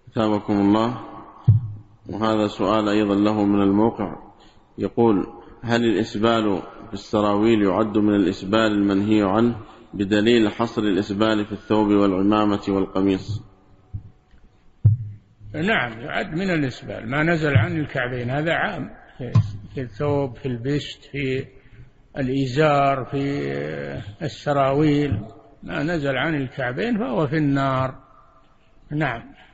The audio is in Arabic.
ثابكم الله. وهذا سؤال أيضا له من الموقع، يقول: هل الإسبال في السراويل يعد من الإسبال المنهي عنه بدليل حصر الإسبال في الثوب والعمامة والقميص؟ نعم، يعد من الإسبال ما نزل عن الكعبين، هذا عام في الثوب، في البشت، في الإزار، في السراويل، ما نزل عن الكعبين فهو في النار. نعم.